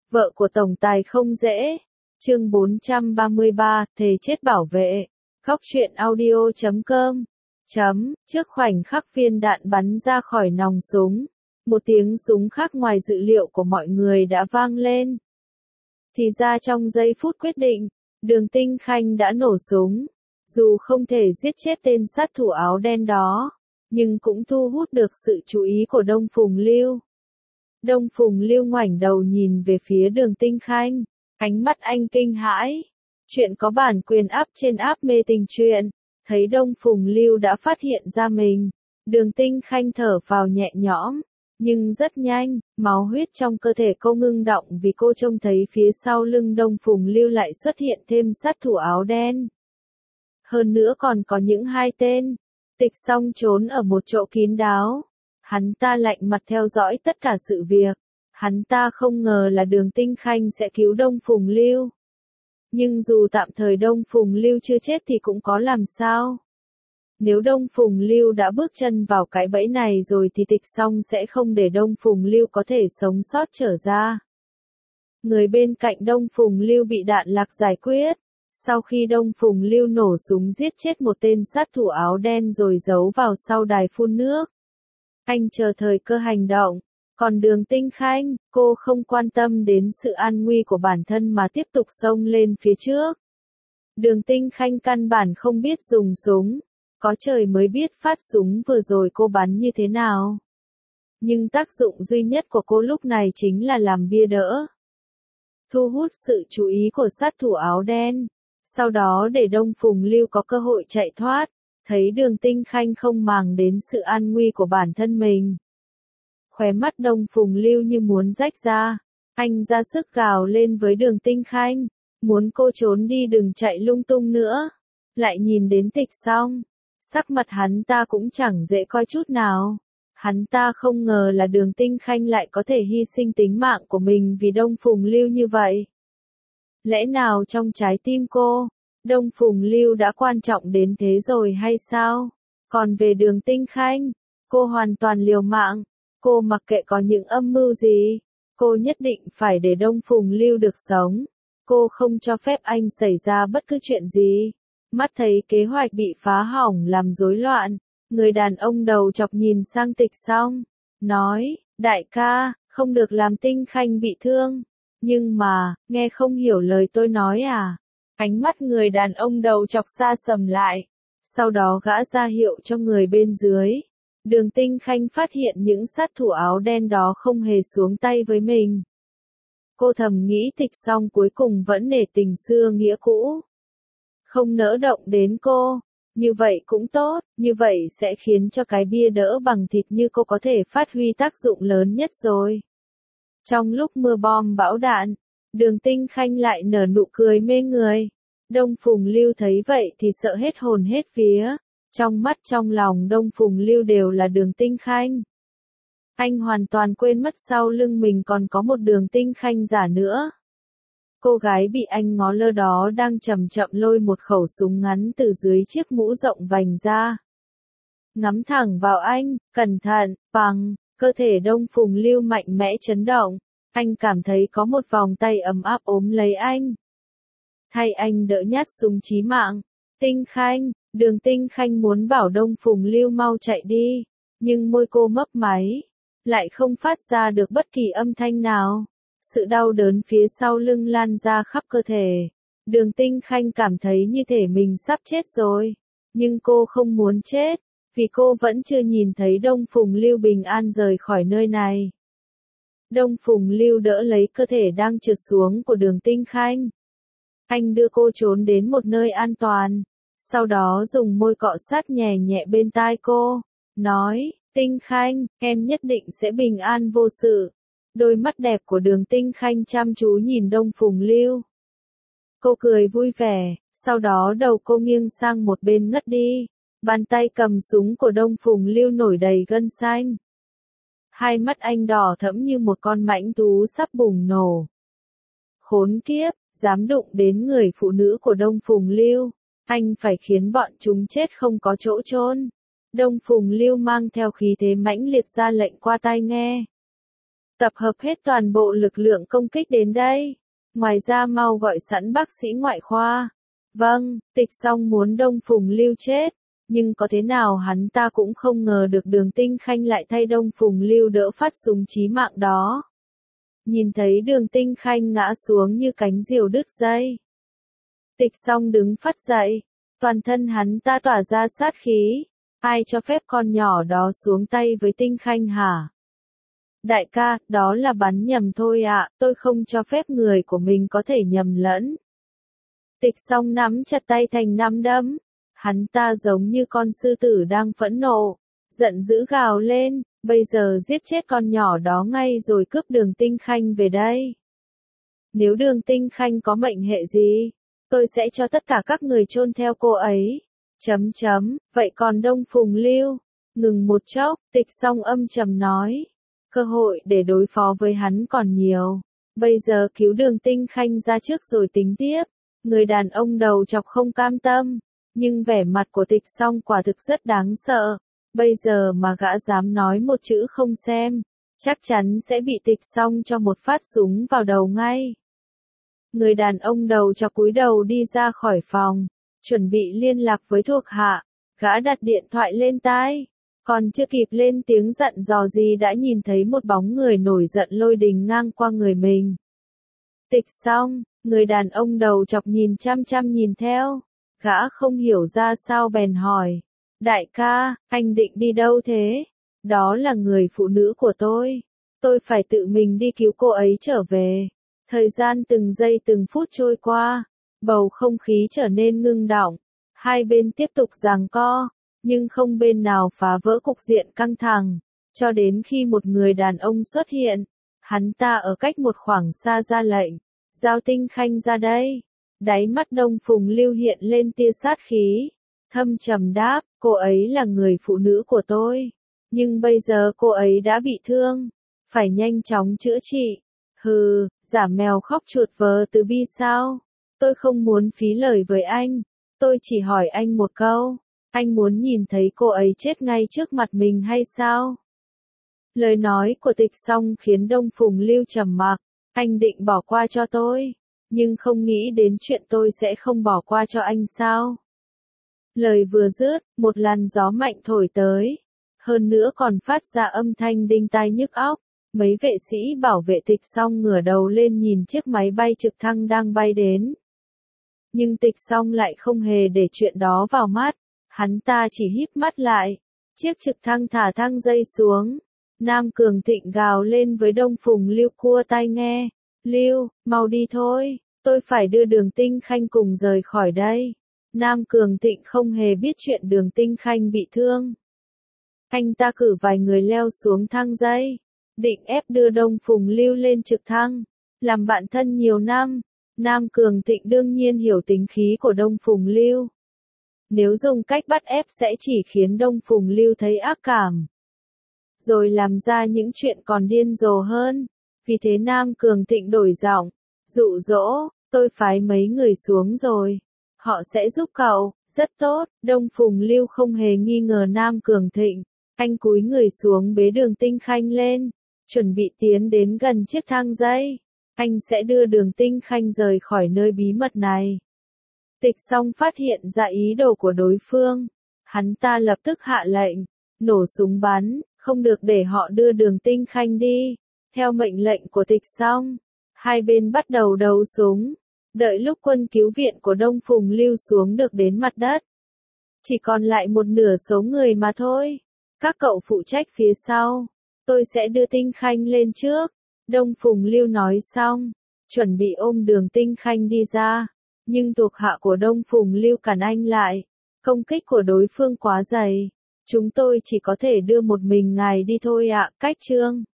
Vợ của tổng tài không dễ. Chương 433, thề chết bảo vệ. Góc truyện audio.com. Trước khoảnh khắc viên đạn bắn ra khỏi nòng súng, một tiếng súng khác ngoài dự liệu của mọi người đã vang lên. Thì ra trong giây phút quyết định, Đường Tinh Khanh đã nổ súng. Dù không thể giết chết tên sát thủ áo đen đó, nhưng cũng thu hút được sự chú ý của Đông Phùng Lưu. Đông Phùng Lưu ngoảnh đầu nhìn về phía Đường Tinh Khanh, ánh mắt anh kinh hãi. Chuyện có bản quyền up trên app mê tình truyện, thấy Đông Phùng Lưu đã phát hiện ra mình. Đường Tinh Khanh thở phào nhẹ nhõm, nhưng rất nhanh, máu huyết trong cơ thể cô ngưng đọng vì cô trông thấy phía sau lưng Đông Phùng Lưu lại xuất hiện thêm sát thủ áo đen. Hơn nữa còn có những hai tên. Tịch Song trốn ở một chỗ kín đáo. Hắn ta lạnh mặt theo dõi tất cả sự việc. Hắn ta không ngờ là Đường Tinh Khanh sẽ cứu Đông Phùng Lưu. Nhưng dù tạm thời Đông Phùng Lưu chưa chết thì cũng có làm sao. Nếu Đông Phùng Lưu đã bước chân vào cái bẫy này rồi thì Tịch Song sẽ không để Đông Phùng Lưu có thể sống sót trở ra. Người bên cạnh Đông Phùng Lưu bị đạn lạc giải quyết. Sau khi Đông Phùng Lưu nổ súng giết chết một tên sát thủ áo đen rồi giấu vào sau đài phun nước. Anh chờ thời cơ hành động. Còn Đường Tinh Khanh, cô không quan tâm đến sự an nguy của bản thân mà tiếp tục xông lên phía trước. Đường Tinh Khanh căn bản không biết dùng súng. Có trời mới biết phát súng vừa rồi cô bắn như thế nào. Nhưng tác dụng duy nhất của cô lúc này chính là làm bia đỡ. Thu hút sự chú ý của sát thủ áo đen. Sau đó để Đông Phùng Lưu có cơ hội chạy thoát. Thấy Đường Tinh Khanh không màng đến sự an nguy của bản thân mình. Khóe mắt Đông Phùng Lưu như muốn rách ra. Anh ra sức gào lên với Đường Tinh Khanh. Muốn cô trốn đi đừng chạy lung tung nữa. Lại nhìn đến Tịch Song. Sắc mặt hắn ta cũng chẳng dễ coi chút nào. Hắn ta không ngờ là Đường Tinh Khanh lại có thể hy sinh tính mạng của mình vì Đông Phùng Lưu như vậy. Lẽ nào trong trái tim cô, Đông Phùng Lưu đã quan trọng đến thế rồi hay sao? Còn về Đường Tinh Khanh, cô hoàn toàn liều mạng. Cô mặc kệ có những âm mưu gì. Cô nhất định phải để Đông Phùng Lưu được sống. Cô không cho phép anh xảy ra bất cứ chuyện gì. Mắt thấy kế hoạch bị phá hỏng làm rối loạn. Người đàn ông đầu chọc nhìn sang Tịch Song. Nói, đại ca, không được làm Tinh Khanh bị thương. Nhưng mà, nghe không hiểu lời tôi nói à? Ánh mắt người đàn ông đầu chọc xa sầm lại. Sau đó gã ra hiệu cho người bên dưới. Đường Tinh Khanh phát hiện những sát thủ áo đen đó không hề xuống tay với mình. Cô thầm nghĩ Tịch Song cuối cùng vẫn nể tình xưa nghĩa cũ. Không nỡ động đến cô. Như vậy cũng tốt, như vậy sẽ khiến cho cái bia đỡ bằng thịt như cô có thể phát huy tác dụng lớn nhất rồi. Trong lúc mưa bom bão đạn, Đường Tinh Khanh lại nở nụ cười mê người. Đông Phùng Lưu thấy vậy thì sợ hết hồn hết vía. Trong mắt trong lòng Đông Phùng Lưu đều là Đường Tinh Khanh. Anh hoàn toàn quên mất sau lưng mình còn có một Đường Tinh Khanh giả nữa. Cô gái bị anh ngó lơ đó đang chậm chậm lôi một khẩu súng ngắn từ dưới chiếc mũ rộng vành ra. Ngắm thẳng vào anh, cẩn thận, bằng, cơ thể Đông Phùng Lưu mạnh mẽ chấn động. Anh cảm thấy có một vòng tay ấm áp ôm lấy anh. Thay anh đỡ nhát súng chí mạng. Tinh Khanh, Đường Tinh Khanh muốn bảo Đông Phùng Lưu mau chạy đi. Nhưng môi cô mấp máy. Lại không phát ra được bất kỳ âm thanh nào. Sự đau đớn phía sau lưng lan ra khắp cơ thể. Đường Tinh Khanh cảm thấy như thể mình sắp chết rồi. Nhưng cô không muốn chết. Vì cô vẫn chưa nhìn thấy Đông Phùng Lưu bình an rời khỏi nơi này. Đông Phùng Lưu đỡ lấy cơ thể đang trượt xuống của Đường Tinh Khanh. Anh đưa cô trốn đến một nơi an toàn. Sau đó dùng môi cọ sát nhẹ nhẹ bên tai cô. Nói, Tinh Khanh, em nhất định sẽ bình an vô sự. Đôi mắt đẹp của Đường Tinh Khanh chăm chú nhìn Đông Phùng Lưu. Cô cười vui vẻ, sau đó đầu cô nghiêng sang một bên ngất đi. Bàn tay cầm súng của Đông Phùng Lưu nổi đầy gân xanh. Hai mắt anh đỏ thẫm như một con mãnh thú sắp bùng nổ. Khốn kiếp, dám đụng đến người phụ nữ của Đông Phùng Lưu. Anh phải khiến bọn chúng chết không có chỗ chôn. Đông Phùng Lưu mang theo khí thế mãnh liệt ra lệnh qua tai nghe. Tập hợp hết toàn bộ lực lượng công kích đến đây. Ngoài ra mau gọi sẵn bác sĩ ngoại khoa. Vâng, Tịch Song muốn Đông Phùng Lưu chết. Nhưng có thế nào hắn ta cũng không ngờ được Đường Tinh Khanh lại thay Đông Phùng Lưu đỡ phát súng chí mạng đó. Nhìn thấy Đường Tinh Khanh ngã xuống như cánh diều đứt dây. Tịch Song đứng phắt dậy. Toàn thân hắn ta tỏa ra sát khí. Ai cho phép con nhỏ đó xuống tay với Tinh Khanh hả? Đại ca, đó là bắn nhầm thôi ạ, tôi không cho phép người của mình có thể nhầm lẫn. Tịch Song nắm chặt tay thành nắm đấm. Hắn ta giống như con sư tử đang phẫn nộ. Giận dữ gào lên, bây giờ giết chết con nhỏ đó ngay rồi cướp Đường Tinh Khanh về đây. Nếu Đường Tinh Khanh có mệnh hệ gì, tôi sẽ cho tất cả các người chôn theo cô ấy. Vậy còn Đông Phùng Lưu? Ngừng một chốc, Tịch Song âm trầm nói. Cơ hội để đối phó với hắn còn nhiều. Bây giờ cứu Đường Tinh Khanh ra trước rồi tính tiếp. Người đàn ông đầu chọc không cam tâm. Nhưng vẻ mặt của Tịch Song quả thực rất đáng sợ. Bây giờ mà gã dám nói một chữ không xem, chắc chắn sẽ bị Tịch Song cho một phát súng vào đầu ngay. Người đàn ông đầu chọc cúi đầu đi ra khỏi phòng, chuẩn bị liên lạc với thuộc hạ. Gã đặt điện thoại lên tai. Còn chưa kịp lên tiếng dặn dò gì đã nhìn thấy một bóng người nổi giận lôi đình ngang qua người mình. Tịch Song, người đàn ông đầu chọc nhìn chăm chăm nhìn theo. Gã không hiểu ra sao bèn hỏi. Đại ca, anh định đi đâu thế? Đó là người phụ nữ của tôi. Tôi phải tự mình đi cứu cô ấy trở về. Thời gian từng giây từng phút trôi qua. Bầu không khí trở nên ngưng đọng. Hai bên tiếp tục giằng co. Nhưng không bên nào phá vỡ cục diện căng thẳng. Cho đến khi một người đàn ông xuất hiện. Hắn ta ở cách một khoảng xa ra lệnh. Giao Tinh Khanh ra đây. Đáy mắt Đông Phùng Lưu hiện lên tia sát khí. Thâm trầm đáp, cô ấy là người phụ nữ của tôi. Nhưng bây giờ cô ấy đã bị thương. Phải nhanh chóng chữa trị. Hừ, giả mèo khóc chuột vờ từ bi sao? Tôi không muốn phí lời với anh. Tôi chỉ hỏi anh một câu. Anh muốn nhìn thấy cô ấy chết ngay trước mặt mình hay sao? Lời nói của Tịch Song khiến Đông Phùng Lưu trầm mặc. Anh định bỏ qua cho tôi. Nhưng không nghĩ đến chuyện tôi sẽ không bỏ qua cho anh sao? Lời vừa dứt, một làn gió mạnh thổi tới. Hơn nữa còn phát ra âm thanh đinh tai nhức óc. Mấy vệ sĩ bảo vệ Tịch Song ngửa đầu lên nhìn chiếc máy bay trực thăng đang bay đến. Nhưng Tịch Song lại không hề để chuyện đó vào mắt. Hắn ta chỉ híp mắt lại. Chiếc trực thăng thả thang dây xuống. Nam Cường Thịnh gào lên với Đông Phùng Lưu cua tai nghe. Lưu, mau đi thôi. Tôi phải đưa Đường Tinh Khanh cùng rời khỏi đây. Nam Cường Thịnh không hề biết chuyện Đường Tinh Khanh bị thương. Anh ta cử vài người leo xuống thang dây. Định ép đưa Đông Phùng Lưu lên trực thăng. Làm bạn thân nhiều năm. Nam Cường Thịnh đương nhiên hiểu tính khí của Đông Phùng Lưu. Nếu dùng cách bắt ép sẽ chỉ khiến Đông Phùng Lưu thấy ác cảm. Rồi làm ra những chuyện còn điên rồ hơn. Vì thế Nam Cường Thịnh đổi giọng. Dụ dỗ, tôi phái mấy người xuống rồi. Họ sẽ giúp cậu, rất tốt. Đông Phùng Lưu không hề nghi ngờ Nam Cường Thịnh. Anh cúi người xuống bế Đường Tinh Khanh lên. Chuẩn bị tiến đến gần chiếc thang dây. Anh sẽ đưa Đường Tinh Khanh rời khỏi nơi bí mật này. Tịch Song phát hiện ra ý đồ của đối phương. Hắn ta lập tức hạ lệnh. Nổ súng bắn, không được để họ đưa Đường Tinh Khanh đi. Theo mệnh lệnh của Tịch Song, hai bên bắt đầu đấu súng. Đợi lúc quân cứu viện của Đông Phùng Lưu xuống được đến mặt đất. Chỉ còn lại một nửa số người mà thôi. Các cậu phụ trách phía sau. Tôi sẽ đưa Tinh Khanh lên trước. Đông Phùng Lưu nói xong. Chuẩn bị ôm Đường Tinh Khanh đi ra. Nhưng thuộc hạ của Đông Phùng Lưu cản anh lại. Công kích của đối phương quá dày. Chúng tôi chỉ có thể đưa một mình ngài đi thôi ạ. Cách chương